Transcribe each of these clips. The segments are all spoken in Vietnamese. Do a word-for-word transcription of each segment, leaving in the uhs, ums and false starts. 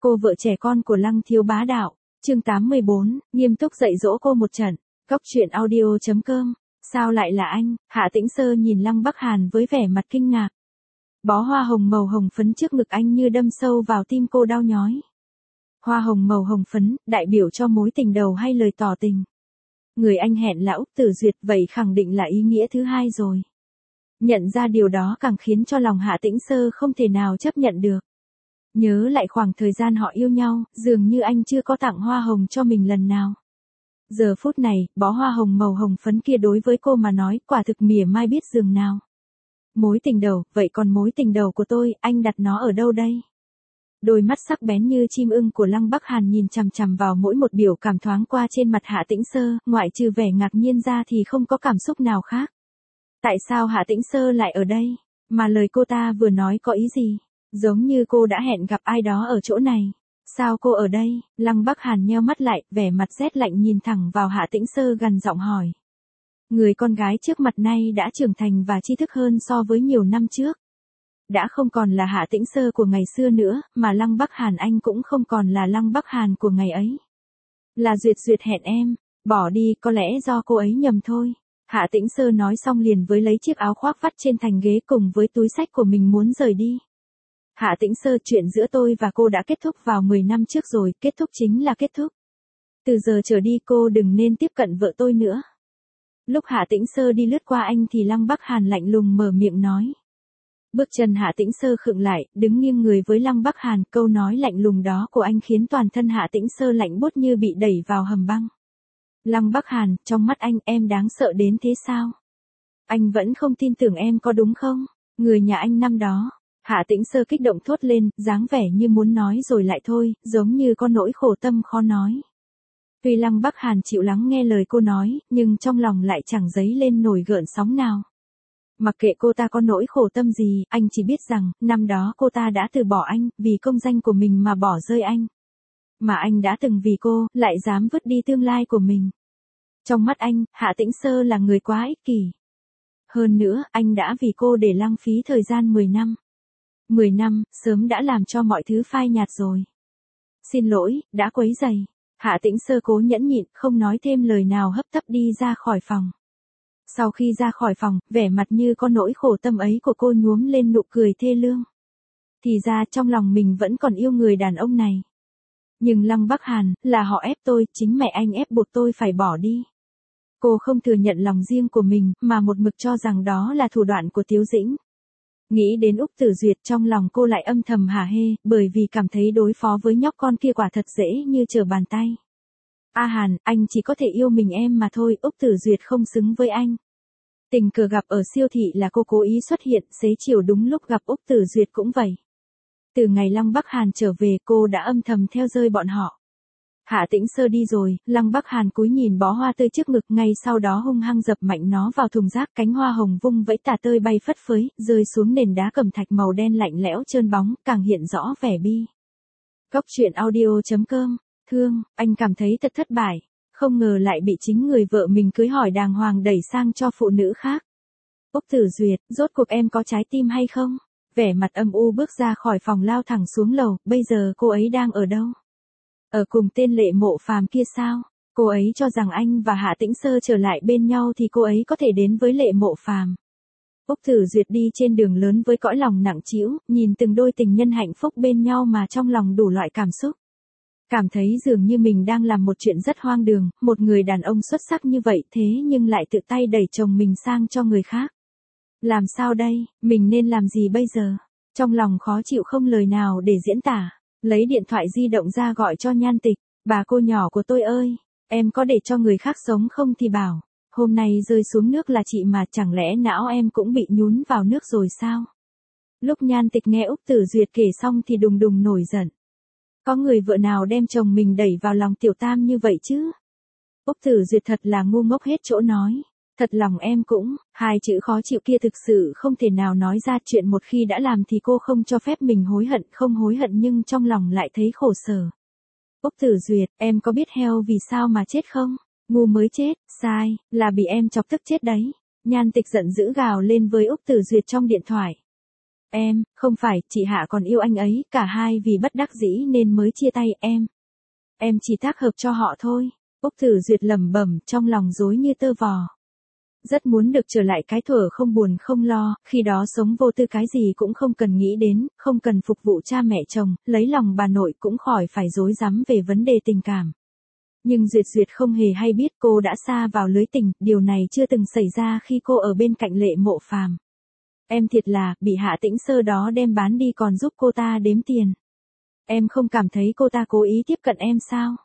Cô vợ trẻ con của Lăng Thiếu Bá Đạo, chương tám mươi bốn, nghiêm túc dạy dỗ cô một trận. Cốc truyện audio chấm com. Sao lại là anh? Hạ Tĩnh Sơ nhìn Lăng Bắc Hàn với vẻ mặt kinh ngạc. Bó hoa hồng màu hồng phấn trước ngực anh như đâm sâu vào tim cô đau nhói. Hoa hồng màu hồng phấn, đại biểu cho mối tình đầu hay lời tỏ tình. Người anh hẹn là Úc Tử Duyệt, vậy khẳng định là ý nghĩa thứ hai rồi. Nhận ra điều đó càng khiến cho lòng Hạ Tĩnh Sơ không thể nào chấp nhận được. Nhớ lại khoảng thời gian họ yêu nhau, dường như anh chưa có tặng hoa hồng cho mình lần nào. Giờ phút này, bó hoa hồng màu hồng phấn kia đối với cô mà nói quả thực mỉa mai biết dường nào. Mối tình đầu, vậy còn mối tình đầu của tôi, anh đặt nó ở đâu đây? Đôi mắt sắc bén như chim ưng của Lăng Bắc Hàn nhìn chằm chằm vào mỗi một biểu cảm thoáng qua trên mặt Hạ Tĩnh Sơ, ngoại trừ vẻ ngạc nhiên ra thì không có cảm xúc nào khác. Tại sao Hạ Tĩnh Sơ lại ở đây? Mà lời cô ta vừa nói có ý gì? Giống như cô đã hẹn gặp ai đó ở chỗ này. Sao cô ở đây? Lăng Bắc Hàn nheo mắt lại, vẻ mặt rét lạnh nhìn thẳng vào Hạ Tĩnh Sơ gằn giọng hỏi. Người con gái trước mặt này đã trưởng thành và tri thức hơn so với nhiều năm trước. Đã không còn là Hạ Tĩnh Sơ của ngày xưa nữa, mà Lăng Bắc Hàn anh cũng không còn là Lăng Bắc Hàn của ngày ấy. Là Duyệt Duyệt hẹn em, bỏ đi, có lẽ do cô ấy nhầm thôi. Hạ Tĩnh Sơ nói xong liền với lấy chiếc áo khoác vắt trên thành ghế cùng với túi xách của mình muốn rời đi. Hạ Tĩnh Sơ, chuyện giữa tôi và cô đã kết thúc vào mười năm trước rồi, kết thúc chính là kết thúc. Từ giờ trở đi cô đừng nên tiếp cận vợ tôi nữa. Lúc Hạ Tĩnh Sơ đi lướt qua anh thì Lăng Bắc Hàn lạnh lùng mở miệng nói. Bước chân Hạ Tĩnh Sơ khựng lại, đứng nghiêng người với Lăng Bắc Hàn, câu nói lạnh lùng đó của anh khiến toàn thân Hạ Tĩnh Sơ lạnh buốt như bị đẩy vào hầm băng. Lăng Bắc Hàn, trong mắt anh em đáng sợ đến thế sao? Anh vẫn không tin tưởng em có đúng không? Người nhà anh năm đó. Hạ Tĩnh Sơ kích động thốt lên, dáng vẻ như muốn nói rồi lại thôi, giống như có nỗi khổ tâm khó nói. Tuy Lăng Bắc Hàn chịu lắng nghe lời cô nói, nhưng trong lòng lại chẳng dấy lên nổi gợn sóng nào. Mặc kệ cô ta có nỗi khổ tâm gì, anh chỉ biết rằng, năm đó cô ta đã từ bỏ anh, vì công danh của mình mà bỏ rơi anh. Mà anh đã từng vì cô, lại dám vứt đi tương lai của mình. Trong mắt anh, Hạ Tĩnh Sơ là người quá ích kỷ. Hơn nữa, anh đã vì cô để lãng phí thời gian mười năm. mười năm, sớm đã làm cho mọi thứ phai nhạt rồi. Xin lỗi, đã quấy rầy. Hạ Tĩnh Sơ cố nhẫn nhịn, không nói thêm lời nào hấp tấp đi ra khỏi phòng. Sau khi ra khỏi phòng, vẻ mặt như có nỗi khổ tâm ấy của cô nhuốm lên nụ cười thê lương. Thì ra trong lòng mình vẫn còn yêu người đàn ông này. Nhưng Lăng Bắc Hàn, là họ ép tôi, chính mẹ anh ép buộc tôi phải bỏ đi. Cô không thừa nhận lòng riêng của mình, mà một mực cho rằng đó là thủ đoạn của Tiếu Dĩnh. Nghĩ đến Úc Tử Duyệt trong lòng cô lại âm thầm hả hê, bởi vì cảm thấy đối phó với nhóc con kia quả thật dễ như trở bàn tay. A Hàn, anh chỉ có thể yêu mình em mà thôi, Úc Tử Duyệt không xứng với anh. Tình cờ gặp ở siêu thị là cô cố ý xuất hiện, xế chiều đúng lúc gặp Úc Tử Duyệt cũng vậy. Từ ngày Lăng Bắc Hàn trở về cô đã âm thầm theo dõi bọn họ. Hạ Tĩnh Sơ đi rồi, Lăng Bắc Hàn cúi nhìn bó hoa tươi trước ngực, ngay sau đó hung hăng dập mạnh nó vào thùng rác, cánh hoa hồng vung vẫy tả tơi bay phất phới, rơi xuống nền đá cẩm thạch màu đen lạnh lẽo trơn bóng, càng hiện rõ vẻ bi. Cốc truyện audio chấm com. Thương, anh cảm thấy thật thất bại, không ngờ lại bị chính người vợ mình cưới hỏi đàng hoàng đẩy sang cho phụ nữ khác. Úc Tử Duyệt, rốt cuộc em có trái tim hay không? Vẻ mặt âm u bước ra khỏi phòng lao thẳng xuống lầu, bây giờ cô ấy đang ở đâu? Ở cùng tên Lệ Mộ Phàm kia sao? Cô ấy cho rằng anh và Hạ Tĩnh Sơ trở lại bên nhau thì cô ấy có thể đến với Lệ Mộ Phàm. Úc Tử Duyệt đi trên đường lớn với cõi lòng nặng trĩu, nhìn từng đôi tình nhân hạnh phúc bên nhau mà trong lòng đủ loại cảm xúc. Cảm thấy dường như mình đang làm một chuyện rất hoang đường, một người đàn ông xuất sắc như vậy thế nhưng lại tự tay đẩy chồng mình sang cho người khác. Làm sao đây, mình nên làm gì bây giờ? Trong lòng khó chịu không lời nào để diễn tả, lấy điện thoại di động ra gọi cho Nhan Tịch. Bà cô nhỏ của tôi ơi, em có để cho người khác sống không thì bảo, hôm nay rơi xuống nước là chị mà, chẳng lẽ não em cũng bị nhún vào nước rồi sao? Lúc Nhan Tịch nghe Úc Tử Duyệt kể xong thì đùng đùng nổi giận. Có người vợ nào đem chồng mình đẩy vào lòng tiểu tam như vậy chứ? Úc Tử Duyệt thật là ngu ngốc hết chỗ nói. Thật lòng em cũng, hai chữ khó chịu kia thực sự không thể nào nói ra, chuyện một khi đã làm thì cô không cho phép mình hối hận, không hối hận nhưng trong lòng lại thấy khổ sở. Úc Tử Duyệt, em có biết heo vì sao mà chết không? Ngu mới chết, sai, là bị em chọc tức chết đấy. Nhan Tịch giận dữ gào lên với Úc Tử Duyệt trong điện thoại. Em, không phải, chị Hạ còn yêu anh ấy, cả hai vì bất đắc dĩ nên mới chia tay, em. Em chỉ tác hợp cho họ thôi. Úc Tử Duyệt lẩm bẩm, trong lòng rối như tơ vò. Rất muốn được trở lại cái thuở không buồn không lo, khi đó sống vô tư cái gì cũng không cần nghĩ đến, không cần phục vụ cha mẹ chồng, lấy lòng bà nội cũng khỏi phải rối rắm về vấn đề tình cảm. Nhưng Duyệt Duyệt không hề hay biết cô đã sa vào lưới tình, điều này chưa từng xảy ra khi cô ở bên cạnh Lệ Mộ Phàm. Em thiệt là, bị Hạ Tĩnh Sơ đó đem bán đi còn giúp cô ta đếm tiền. Em không cảm thấy cô ta cố ý tiếp cận em sao?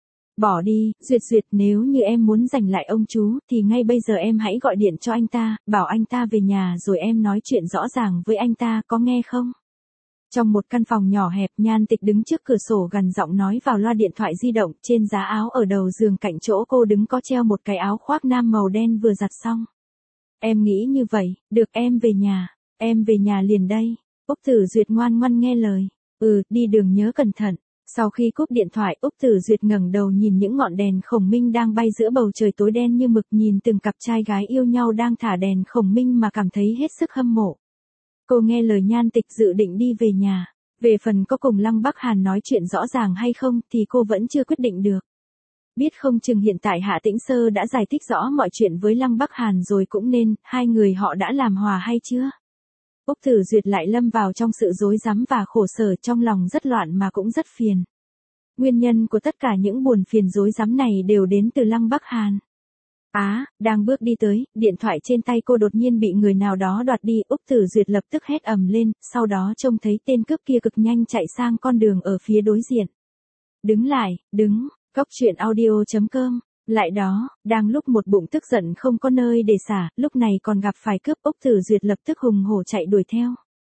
Bỏ đi, Duyệt Duyệt, nếu như em muốn giành lại ông chú, thì ngay bây giờ em hãy gọi điện cho anh ta, bảo anh ta về nhà rồi em nói chuyện rõ ràng với anh ta, có nghe không? Trong một căn phòng nhỏ hẹp, Nhan Tịch đứng trước cửa sổ gằn giọng nói vào loa điện thoại di động, trên giá áo ở đầu giường cạnh chỗ cô đứng có treo một cái áo khoác nam màu đen vừa giặt xong. Em nghĩ như vậy, được, em về nhà, em về nhà liền đây. Úc Tử Duyệt ngoan ngoãn nghe lời. Ừ, đi đường nhớ cẩn thận. Sau khi cúp điện thoại, Úc Tử Duyệt ngẩng đầu nhìn những ngọn đèn khổng minh đang bay giữa bầu trời tối đen như mực, nhìn từng cặp trai gái yêu nhau đang thả đèn khổng minh mà cảm thấy hết sức hâm mộ. Cô nghe lời Nhan Tịch dự định đi về nhà. Về phần có cùng Lăng Bắc Hàn nói chuyện rõ ràng hay không thì cô vẫn chưa quyết định được. Biết không chừng hiện tại Hạ Tĩnh Sơ đã giải thích rõ mọi chuyện với Lăng Bắc Hàn rồi cũng nên, hai người họ đã làm hòa hay chưa? Úc Tử Duyệt lại lâm vào trong sự rối rắm và khổ sở, trong lòng rất loạn mà cũng rất phiền. Nguyên nhân của tất cả những buồn phiền rối rắm này đều đến từ Lăng Bắc Hàn. Á, à, đang bước đi tới, điện thoại trên tay cô đột nhiên bị người nào đó đoạt đi, Úc Tử Duyệt lập tức hét ầm lên, sau đó trông thấy tên cướp kia cực nhanh chạy sang con đường ở phía đối diện. Đứng lại, đứng, Cóc truyện audio chấm com. Lại đó, đang lúc một bụng tức giận không có nơi để xả, lúc này còn gặp phải cướp, Úc Tử Duyệt lập tức hùng hổ chạy đuổi theo.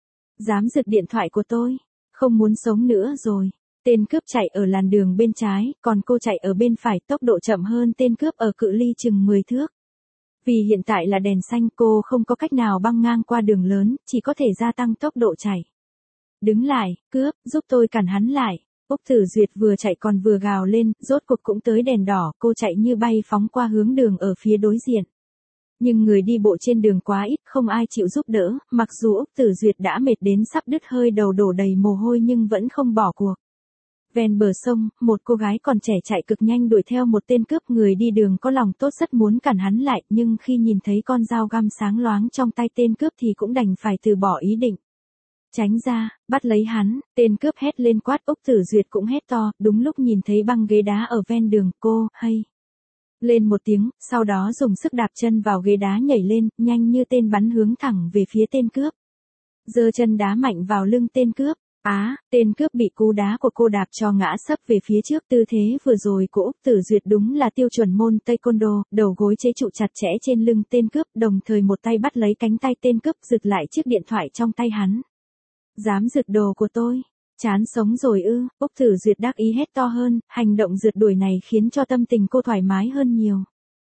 Dám giật điện thoại của tôi, không muốn sống nữa rồi. Tên cướp chạy ở làn đường bên trái, còn cô chạy ở bên phải, tốc độ chậm hơn tên cướp ở cự ly chừng mười thước. Vì hiện tại là đèn xanh, cô không có cách nào băng ngang qua đường lớn, chỉ có thể gia tăng tốc độ chạy. Đứng lại, cướp, giúp tôi cản hắn lại. Úc Tử Duyệt vừa chạy còn vừa gào lên, rốt cuộc cũng tới đèn đỏ, cô chạy như bay phóng qua hướng đường ở phía đối diện. Nhưng người đi bộ trên đường quá ít, không ai chịu giúp đỡ, mặc dù Úc Tử Duyệt đã mệt đến sắp đứt hơi, đầu đổ đầy mồ hôi nhưng vẫn không bỏ cuộc. Ven bờ sông, một cô gái còn trẻ chạy cực nhanh đuổi theo một tên cướp, người đi đường có lòng tốt rất muốn cản hắn lại, nhưng khi nhìn thấy con dao găm sáng loáng trong tay tên cướp thì cũng đành phải từ bỏ ý định. Tránh ra, bắt lấy hắn, tên cướp hét lên quát, Úc Tử Duyệt cũng hét to, đúng lúc nhìn thấy băng ghế đá ở ven đường, cô, hay. Lên một tiếng, sau đó dùng sức đạp chân vào ghế đá nhảy lên, nhanh như tên bắn hướng thẳng về phía tên cướp. Giơ chân đá mạnh vào lưng tên cướp. Á, à, tên cướp bị cú đá của cô đạp cho ngã sấp về phía trước, tư thế vừa rồi của Úc Tử Duyệt đúng là tiêu chuẩn môn taekwondo, đầu gối chế trụ chặt chẽ trên lưng tên cướp, đồng thời một tay bắt lấy cánh tay tên cướp, giật lại chiếc điện thoại trong tay hắn. Dám giật đồ của tôi, chán sống rồi ư? Úc Tử Duyệt đắc ý hét to hơn, hành động rượt đuổi này khiến cho tâm tình cô thoải mái hơn nhiều.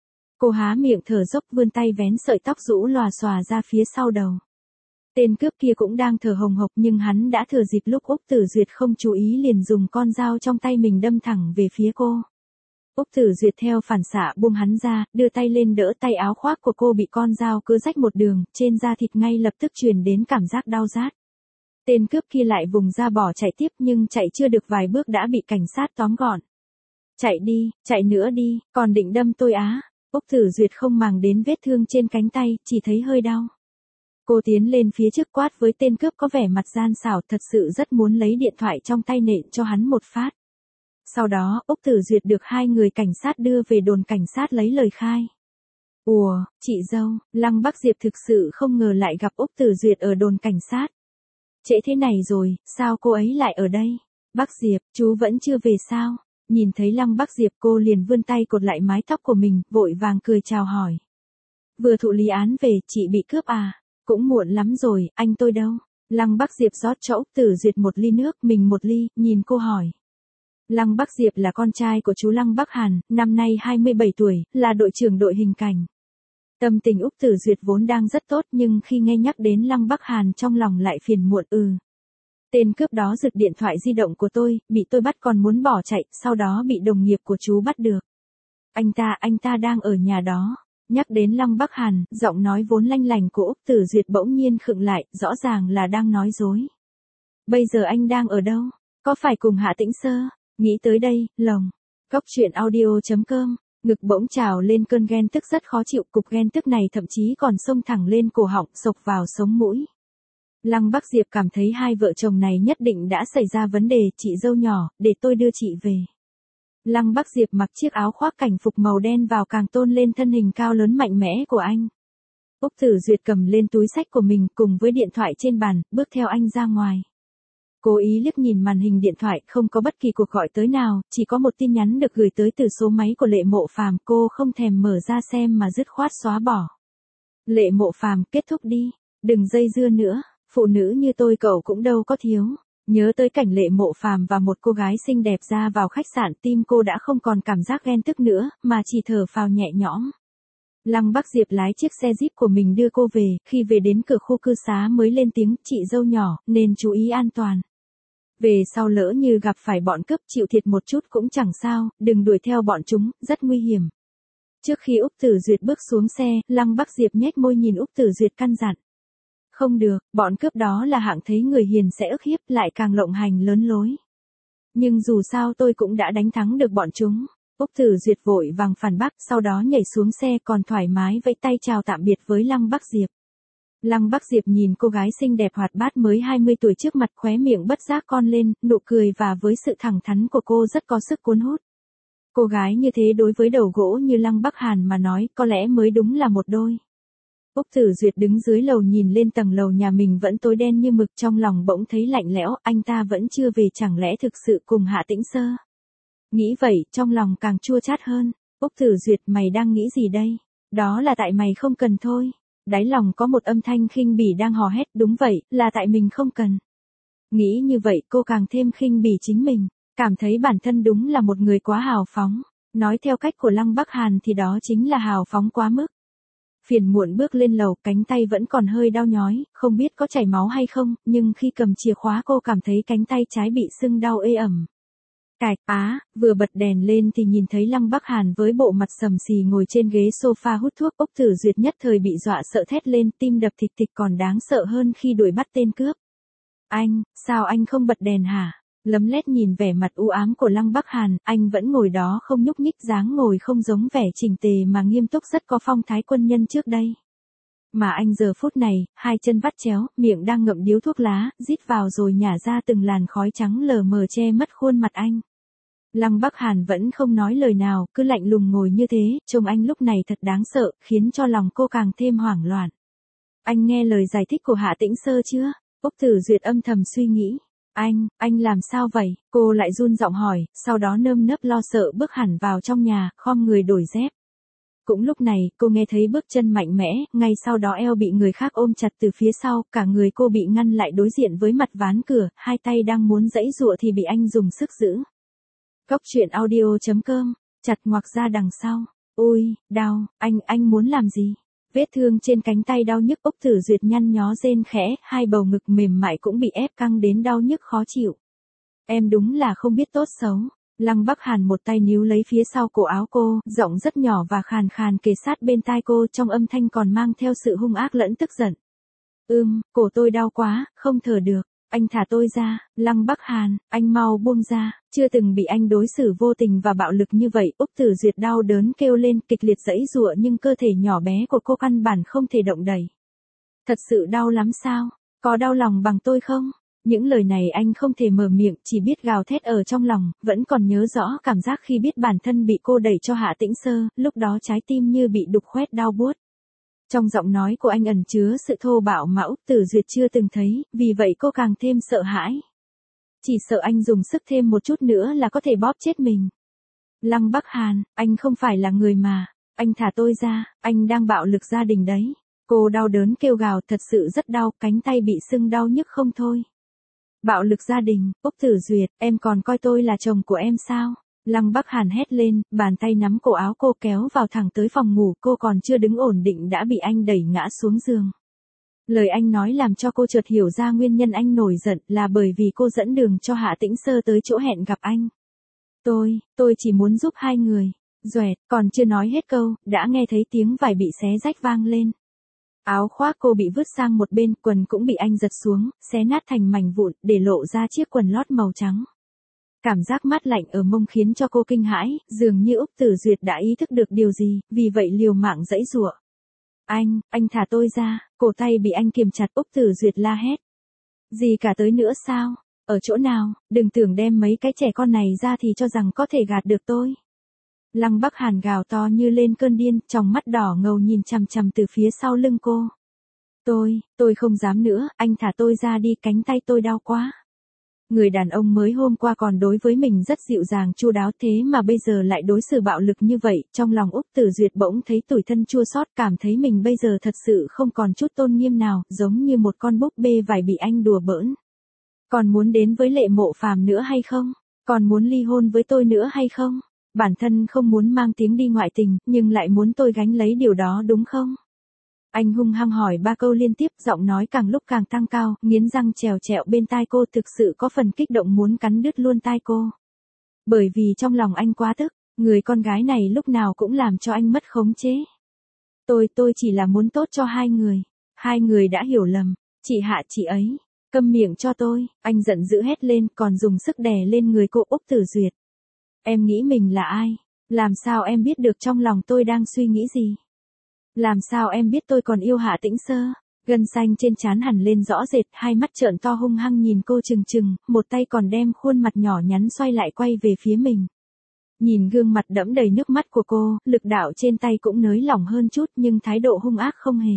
Cô há miệng thở dốc, vươn tay vén sợi tóc rũ lòa xòa ra phía sau đầu. Tên cướp kia cũng đang thở hồng hộc nhưng hắn đã thừa dịp lúc Úc Tử Duyệt không chú ý liền dùng con dao trong tay mình đâm thẳng về phía cô. Úc Tử Duyệt theo phản xạ buông hắn ra, đưa tay lên đỡ tay áo khoác của cô bị con dao cứa rách một đường, trên da thịt ngay lập tức truyền đến cảm giác đau rát. Tên cướp kia lại vùng ra bỏ chạy tiếp nhưng chạy chưa được vài bước đã bị cảnh sát tóm gọn. Chạy đi, chạy nữa đi, còn định đâm tôi á? Úc Tử Duyệt không màng đến vết thương trên cánh tay, chỉ thấy hơi đau. Cô tiến lên phía trước quát với tên cướp có vẻ mặt gian xảo, thật sự rất muốn lấy điện thoại trong tay nện cho hắn một phát. Sau đó, Úc Tử Duyệt được hai người cảnh sát đưa về đồn cảnh sát lấy lời khai. Ủa, chị dâu, Lăng Bắc Diệp thực sự không ngờ lại gặp Úc Tử Duyệt ở đồn cảnh sát. Trễ thế này rồi, sao cô ấy lại ở đây? Bắc Diệp, chú vẫn chưa về sao? Nhìn thấy Lăng Bắc Diệp cô liền vươn tay cột lại mái tóc của mình, vội vàng cười chào hỏi. Vừa thụ lý án về, chị bị cướp à? Cũng muộn lắm rồi, anh tôi đâu? Lăng Bắc Diệp rót cho Úc Tử Duyệt một ly nước, mình một ly, nhìn cô hỏi. Lăng Bắc Diệp là con trai của chú Lăng Bắc Hàn, năm nay hai mươi bảy tuổi, là đội trưởng đội hình cảnh. Tâm tình Úc Tử Duyệt vốn đang rất tốt nhưng khi nghe nhắc đến Lăng Bắc Hàn trong lòng lại phiền muộn. Ừ. Tên cướp đó giật điện thoại di động của tôi, bị tôi bắt còn muốn bỏ chạy, sau đó bị đồng nghiệp của chú bắt được. Anh ta, anh ta đang ở nhà đó. Nhắc đến Lăng Bắc Hàn, giọng nói vốn lanh lành của Úc Tử Duyệt bỗng nhiên khựng lại, rõ ràng là đang nói dối. Bây giờ anh đang ở đâu? Có phải cùng Hạ Tĩnh Sơ? Nghĩ tới đây, lòng. Cóc truyện audio chấm com, ngực bỗng trào lên cơn ghen tức rất khó chịu, cục ghen tức này thậm chí còn xông thẳng lên cổ họng, xộc vào sống mũi. Lăng Bắc Diệp cảm thấy hai vợ chồng này nhất định đã xảy ra vấn đề, chị dâu nhỏ, để tôi đưa chị về. Lăng Bắc Diệp mặc chiếc áo khoác cảnh phục màu đen vào càng tôn lên thân hình cao lớn mạnh mẽ của anh. Úc Tử Duyệt cầm lên túi xách của mình cùng với điện thoại trên bàn, bước theo anh ra ngoài. Cố ý liếc nhìn màn hình điện thoại, không có bất kỳ cuộc gọi tới nào, chỉ có một tin nhắn được gửi tới từ số máy của Lệ Mộ Phàm, cô không thèm mở ra xem mà dứt khoát xóa bỏ. Lệ Mộ Phàm, kết thúc đi, đừng dây dưa nữa, phụ nữ như tôi cậu cũng đâu có thiếu. Nhớ tới cảnh Lệ Mộ Phàm và một cô gái xinh đẹp ra vào khách sạn, tim cô đã không còn cảm giác ghen tức nữa, mà chỉ thở phào nhẹ nhõm. Lăng Bắc Diệp lái chiếc xe Jeep của mình đưa cô về, khi về đến cửa khu cư xá mới lên tiếng, chị dâu nhỏ, nên chú ý an toàn. Về sau lỡ như gặp phải bọn cướp, chịu thiệt một chút cũng chẳng sao, đừng đuổi theo bọn chúng, rất nguy hiểm. Trước khi Úc Tử Duyệt bước xuống xe, Lăng Bắc Diệp nhếch môi nhìn Úc Tử Duyệt căn dặn. Không được, bọn cướp đó là hạng thấy người hiền sẽ ức hiếp, lại càng lộng hành lớn lối. Nhưng dù sao tôi cũng đã đánh thắng được bọn chúng. Úc Tử Duyệt vội vàng phản bác, sau đó nhảy xuống xe còn thoải mái vẫy tay chào tạm biệt với Lăng Bắc Diệp. Lăng Bắc Diệp nhìn cô gái xinh đẹp hoạt bát mới hai mươi tuổi trước mặt, khóe miệng bất giác cong lên, nụ cười và với sự thẳng thắn của cô rất có sức cuốn hút. Cô gái như thế đối với đầu gỗ như Lăng Bắc Hàn mà nói, có lẽ mới đúng là một đôi. Úc Tử Duyệt đứng dưới lầu nhìn lên tầng lầu nhà mình vẫn tối đen như mực, trong lòng bỗng thấy lạnh lẽo, anh ta vẫn chưa về, chẳng lẽ thực sự cùng Hạ Tĩnh Sơ? Nghĩ vậy, trong lòng càng chua chát hơn. Úc Tử Duyệt, mày đang nghĩ gì đây? Đó là tại mày không cần thôi. Đáy lòng có một âm thanh khinh bỉ đang hò hét, đúng vậy, là tại mình không cần. Nghĩ như vậy cô càng thêm khinh bỉ chính mình, cảm thấy bản thân đúng là một người quá hào phóng. Nói theo cách của Lăng Bắc Hàn thì đó chính là hào phóng quá mức. Phiền muộn bước lên lầu, cánh tay vẫn còn hơi đau nhói, không biết có chảy máu hay không, nhưng khi cầm chìa khóa cô cảm thấy cánh tay trái bị sưng đau ê ẩm. Cạch, á, vừa bật đèn lên thì nhìn thấy Lăng Bắc Hàn với bộ mặt sầm xì ngồi trên ghế sofa hút thuốc. Úc Tử Duyệt nhất thời bị dọa sợ thét lên, tim đập thịch thịch, còn đáng sợ hơn khi đuổi bắt tên cướp. Anh, sao anh không bật đèn hả? Lấm lét nhìn vẻ mặt u ám của Lăng Bắc Hàn, anh vẫn ngồi đó không nhúc nhích, dáng ngồi không giống vẻ chỉnh tề mà nghiêm túc, rất có phong thái quân nhân trước đây. Mà anh giờ phút này, hai chân vắt chéo, miệng đang ngậm điếu thuốc lá, rít vào rồi nhả ra từng làn khói trắng lờ mờ che mất khuôn mặt anh. Lăng Bắc Hàn vẫn không nói lời nào, cứ lạnh lùng ngồi như thế, trông anh lúc này thật đáng sợ, khiến cho lòng cô càng thêm hoảng loạn. Anh nghe lời giải thích của Hạ Tĩnh Sơ chưa? Úc Tử Duyệt âm thầm suy nghĩ. Anh, anh làm sao vậy? Cô lại run giọng hỏi, sau đó nơm nớp lo sợ bước hẳn vào trong nhà, khom người đổi dép. Cũng lúc này, cô nghe thấy bước chân mạnh mẽ, ngay sau đó eo bị người khác ôm chặt từ phía sau, cả người cô bị ngăn lại đối diện với mặt ván cửa, hai tay đang muốn giãy giụa thì bị anh dùng sức giữ. Cóc truyện audio chấm com, chặt ngoặc ra đằng sau. Ôi, đau, anh, anh muốn làm gì? Vết thương trên cánh tay đau nhức. Úc Tử Duyệt nhăn nhó rên khẽ, hai bầu ngực mềm mại cũng bị ép căng đến đau nhức khó chịu. Em đúng là không biết tốt xấu. Lăng Bắc Hàn một tay níu lấy phía sau cổ áo cô, giọng rất nhỏ và khàn khàn kề sát bên tai cô, trong âm thanh còn mang theo sự hung ác lẫn tức giận. Ưm, cổ tôi đau quá, không thở được. Anh thả tôi ra, Lăng Bắc Hàn, anh mau buông ra. Chưa từng bị anh đối xử vô tình và bạo lực như vậy, Úc Tử Duyệt đau đớn kêu lên, kịch liệt giãy giụa, nhưng cơ thể nhỏ bé của cô căn bản không thể động đậy. Thật sự đau lắm sao? Có đau lòng bằng tôi không? Những lời này anh không thể mở miệng, chỉ biết gào thét ở trong lòng, vẫn còn nhớ rõ cảm giác khi biết bản thân bị cô đẩy cho Hạ Tĩnh Sơ, lúc đó trái tim như bị đục khoét đau buốt. Trong giọng nói của anh ẩn chứa sự thô bạo mà Úc Tử Duyệt chưa từng thấy, vì vậy cô càng thêm sợ hãi. Chỉ sợ anh dùng sức thêm một chút nữa là có thể bóp chết mình. Lăng Bắc Hàn, anh không phải là người mà, anh thả tôi ra, anh đang bạo lực gia đình đấy. Cô đau đớn kêu gào, thật sự rất đau, cánh tay bị sưng đau nhức không thôi. Bạo lực gia đình, Úc Tử Duyệt, em còn coi tôi là chồng của em sao? Lăng Bắc Hàn hét lên, bàn tay nắm cổ áo cô kéo vào thẳng tới phòng ngủ, cô còn chưa đứng ổn định đã bị anh đẩy ngã xuống giường. Lời anh nói làm cho cô chợt hiểu ra nguyên nhân anh nổi giận là bởi vì cô dẫn đường cho Hạ Tĩnh Sơ tới chỗ hẹn gặp anh. Tôi, tôi chỉ muốn giúp hai người. Doẹt, còn chưa nói hết câu, đã nghe thấy tiếng vải bị xé rách vang lên. Áo khoác cô bị vứt sang một bên, quần cũng bị anh giật xuống, xé nát thành mảnh vụn, để lộ ra chiếc quần lót màu trắng. Cảm giác mát lạnh ở mông khiến cho cô kinh hãi, dường như Úc Tử Duyệt đã ý thức được điều gì, vì vậy liều mạng giãy giụa. Anh, anh thả tôi ra, cổ tay bị anh kiềm chặt. Úc Tử Duyệt la hét. Gì cả tới nữa sao? Ở chỗ nào, đừng tưởng đem mấy cái trẻ con này ra thì cho rằng có thể gạt được tôi. Lăng Bắc Hàn gào to như lên cơn điên, tròng mắt đỏ ngầu nhìn chằm chằm từ phía sau lưng cô. Tôi, tôi không dám nữa, anh thả tôi ra đi, cánh tay tôi đau quá. Người đàn ông mới hôm qua còn đối với mình rất dịu dàng chu đáo, thế mà bây giờ lại đối xử bạo lực như vậy, trong lòng Úc Tử Duyệt bỗng thấy tủi thân chua xót, cảm thấy mình bây giờ thật sự không còn chút tôn nghiêm nào, giống như một con búp bê vải bị anh đùa bỡn. Còn muốn đến với Lệ Mộ Phàm nữa hay không? Còn muốn ly hôn với tôi nữa hay không? Bản thân không muốn mang tiếng đi ngoại tình, nhưng lại muốn tôi gánh lấy điều đó đúng không? Anh hung hăng hỏi ba câu liên tiếp, giọng nói càng lúc càng tăng cao, nghiến răng trèo trẹo bên tai cô, thực sự có phần kích động muốn cắn đứt luôn tai cô. Bởi vì trong lòng anh quá tức, người con gái này lúc nào cũng làm cho anh mất khống chế. Tôi, tôi chỉ là muốn tốt cho hai người. Hai người đã hiểu lầm, chị Hạ chị ấy. Câm miệng cho tôi, anh giận dữ hét lên, còn dùng sức đè lên người cô. Úc Tử Duyệt. Em nghĩ mình là ai? Làm sao em biết được trong lòng tôi đang suy nghĩ gì? Làm sao em biết tôi còn yêu Hạ Tĩnh Sơ? Gân xanh trên trán hằn lên rõ rệt, hai mắt trợn to hung hăng nhìn cô chừng chừng, một tay còn đem khuôn mặt nhỏ nhắn xoay lại quay về phía mình. Nhìn gương mặt đẫm đầy nước mắt của cô, lực đạo trên tay cũng nới lỏng hơn chút nhưng thái độ hung ác không hề.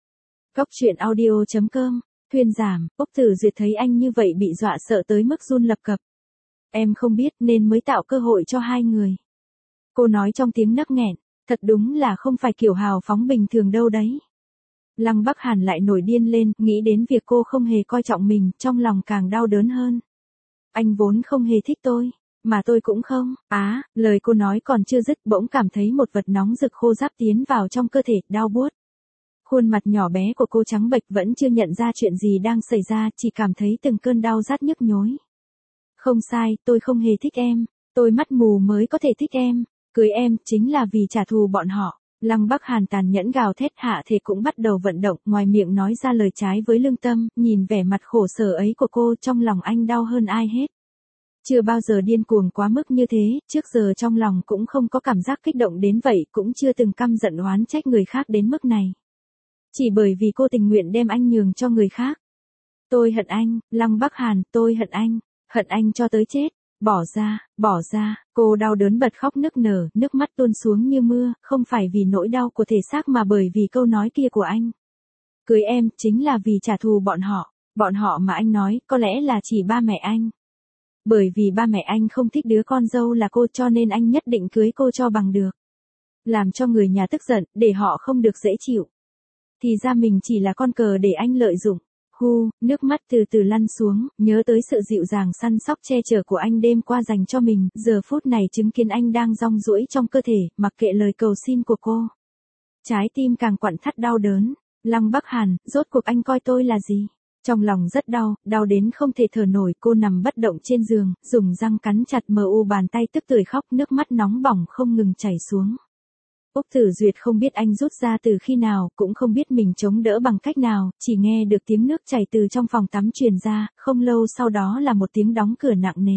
Góc truyện audio chấm com, thuyên giảm. Úc Tử Duyệt thấy anh như vậy bị dọa sợ tới mức run lập cập. Em không biết nên mới tạo cơ hội cho hai người. Cô nói trong tiếng nấc nghẹn, thật đúng là không phải kiểu hào phóng bình thường đâu đấy. Lăng Bắc Hàn lại nổi điên lên, nghĩ đến việc cô không hề coi trọng mình, trong lòng càng đau đớn hơn. Anh vốn không hề thích tôi, mà tôi cũng không. Á, lời cô nói còn chưa dứt, bỗng cảm thấy một vật nóng rực khô ráp tiến vào trong cơ thể, đau buốt. Khuôn mặt nhỏ bé của cô trắng bệch, vẫn chưa nhận ra chuyện gì đang xảy ra, chỉ cảm thấy từng cơn đau rát nhức nhối. Không sai, tôi không hề thích em, tôi mắt mù mới có thể thích em, cưới em chính là vì trả thù bọn họ. Lăng Bắc Hàn tàn nhẫn gào thét, Hạ Thể cũng bắt đầu vận động, ngoài miệng nói ra lời trái với lương tâm, nhìn vẻ mặt khổ sở ấy của cô, trong lòng anh đau hơn ai hết. Chưa bao giờ điên cuồng quá mức như thế, trước giờ trong lòng cũng không có cảm giác kích động đến vậy, cũng chưa từng căm giận oán trách người khác đến mức này. Chỉ bởi vì cô tình nguyện đem anh nhường cho người khác. Tôi hận anh, Lăng Bắc Hàn, tôi hận anh, hận anh cho tới chết. Bỏ ra, bỏ ra, cô đau đớn bật khóc nức nở, nước mắt tuôn xuống như mưa, không phải vì nỗi đau của thể xác mà bởi vì câu nói kia của anh. Cưới em chính là vì trả thù bọn họ, bọn họ mà anh nói, có lẽ là chỉ ba mẹ anh. Bởi vì ba mẹ anh không thích đứa con dâu là cô, cho nên anh nhất định cưới cô cho bằng được. Làm cho người nhà tức giận, để họ không được dễ chịu. Thì ra mình chỉ là con cờ để anh lợi dụng. Hu, nước mắt từ từ lăn xuống, nhớ tới sự dịu dàng săn sóc che chở của anh đêm qua dành cho mình, giờ phút này chứng kiến anh đang rong ruổi trong cơ thể, mặc kệ lời cầu xin của cô. Trái tim càng quặn thắt đau đớn. Lăng Bắc Hàn, rốt cuộc anh coi tôi là gì? Trong lòng rất đau, đau đến không thể thở nổi, cô nằm bất động trên giường, dùng răng cắn chặt mờ u bàn tay, tức tưởi khóc, nước mắt nóng bỏng không ngừng chảy xuống. Úc Tử Duyệt không biết anh rút ra từ khi nào, cũng không biết mình chống đỡ bằng cách nào, chỉ nghe được tiếng nước chảy từ trong phòng tắm truyền ra, không lâu sau đó là một tiếng đóng cửa nặng nề.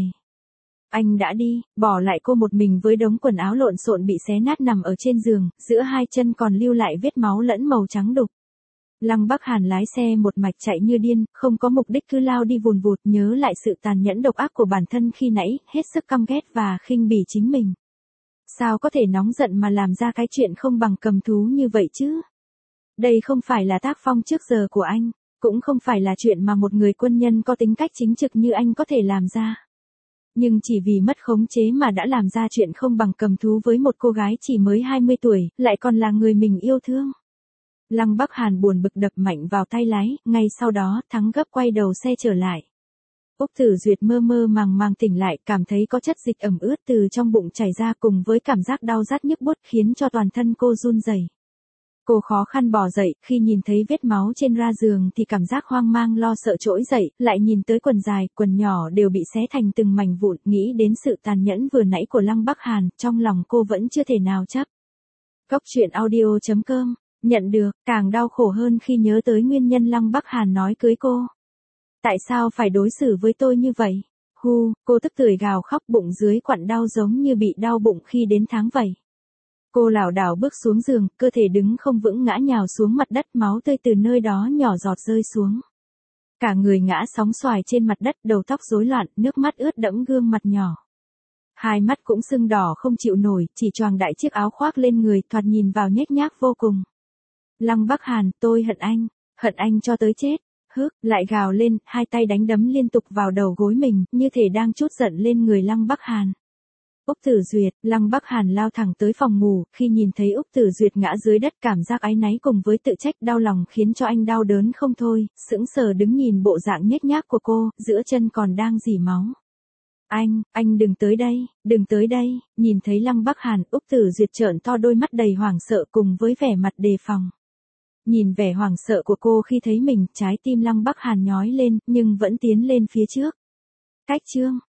Anh đã đi, bỏ lại cô một mình với đống quần áo lộn xộn bị xé nát nằm ở trên giường, giữa hai chân còn lưu lại vết máu lẫn màu trắng đục. Lăng Bắc Hàn lái xe một mạch chạy như điên, không có mục đích cứ lao đi vùn vụt, nhớ lại sự tàn nhẫn độc ác của bản thân khi nãy, hết sức căm ghét và khinh bỉ chính mình. Sao có thể nóng giận mà làm ra cái chuyện không bằng cầm thú như vậy chứ? Đây không phải là tác phong trước giờ của anh, cũng không phải là chuyện mà một người quân nhân có tính cách chính trực như anh có thể làm ra. Nhưng chỉ vì mất khống chế mà đã làm ra chuyện không bằng cầm thú với một cô gái chỉ mới hai mươi tuổi, lại còn là người mình yêu thương. Lăng Bắc Hàn buồn bực đập mạnh vào tay lái, ngay sau đó, thắng gấp quay đầu xe trở lại. Úc Tử Duyệt mơ mơ màng màng tỉnh lại, cảm thấy có chất dịch ẩm ướt từ trong bụng chảy ra cùng với cảm giác đau rát nhức buốt khiến cho toàn thân cô run rẩy. Cô khó khăn bò dậy, khi nhìn thấy vết máu trên ra giường thì cảm giác hoang mang lo sợ trỗi dậy, lại nhìn tới quần dài, quần nhỏ đều bị xé thành từng mảnh vụn, nghĩ đến sự tàn nhẫn vừa nãy của Lăng Bắc Hàn, trong lòng cô vẫn chưa thể nào chấp. Góc truyện audio chấm com, nhận được, càng đau khổ hơn khi nhớ tới nguyên nhân Lăng Bắc Hàn nói cưới cô. Tại sao phải đối xử với tôi như vậy? Hu, cô tức tưởi gào khóc, bụng dưới quặn đau giống như bị đau bụng khi đến tháng vậy. Cô lảo đảo bước xuống giường, cơ thể đứng không vững ngã nhào xuống mặt đất, máu tươi từ nơi đó nhỏ giọt rơi xuống. Cả người ngã sóng xoài trên mặt đất, đầu tóc rối loạn, nước mắt ướt đẫm gương mặt nhỏ. Hai mắt cũng sưng đỏ không chịu nổi, chỉ choàng đại chiếc áo khoác lên người, thoạt nhìn vào nhếch nhác vô cùng. Lăng Bắc Hàn, tôi hận anh, hận anh cho tới chết. Hức, lại gào lên, hai tay đánh đấm liên tục vào đầu gối mình, như thể đang trút giận lên người Lăng Bắc Hàn. Úc Tử Duyệt, Lăng Bắc Hàn lao thẳng tới phòng ngủ, khi nhìn thấy Úc Tử Duyệt ngã dưới đất, cảm giác áy náy cùng với tự trách đau lòng khiến cho anh đau đớn không thôi, sững sờ đứng nhìn bộ dạng nhếch nhác của cô, giữa chân còn đang rỉ máu. Anh, anh đừng tới đây, đừng tới đây, nhìn thấy Lăng Bắc Hàn, Úc Tử Duyệt trợn to đôi mắt đầy hoảng sợ cùng với vẻ mặt đề phòng. Nhìn vẻ hoảng sợ của cô khi thấy mình, trái tim Lăng Bắc Hàn nhói lên, nhưng vẫn tiến lên phía trước. Cách chương